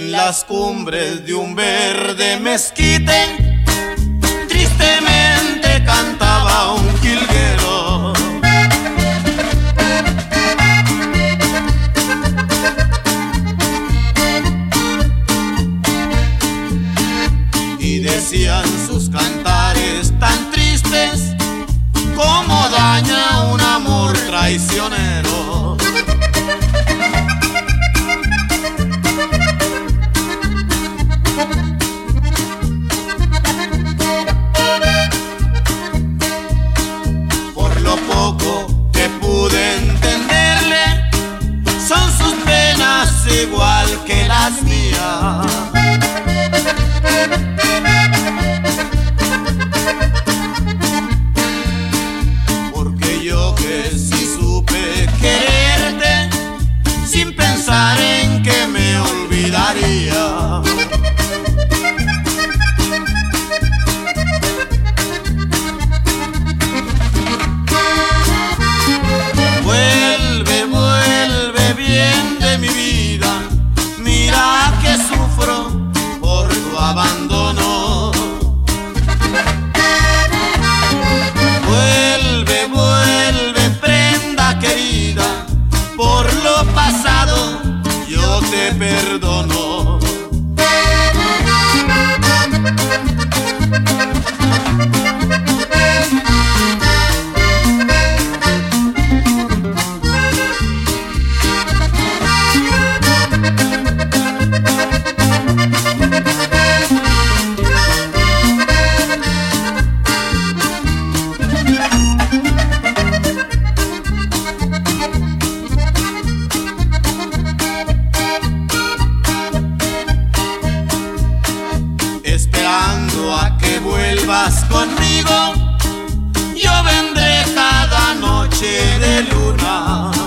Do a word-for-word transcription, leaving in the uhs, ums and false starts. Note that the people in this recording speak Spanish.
En las cumbres de un verde mezquite, tristemente cantaba un jilguero. Y decían sus cantares tan tristes, cómo daña un amor traicionero. Por lo poco que pude entenderle, son sus penas igual que las mías. Porque yo que sí supe quererte, sin pensar en que me olvidaría. Vuelve, vuelve bien de mi vida, mira que sufro por tu abandono. Vuelve, vuelve, prenda querida, por lo pasado yo te perdono. Esperando a que vuelvas conmigo, yo vendré cada noche de luna.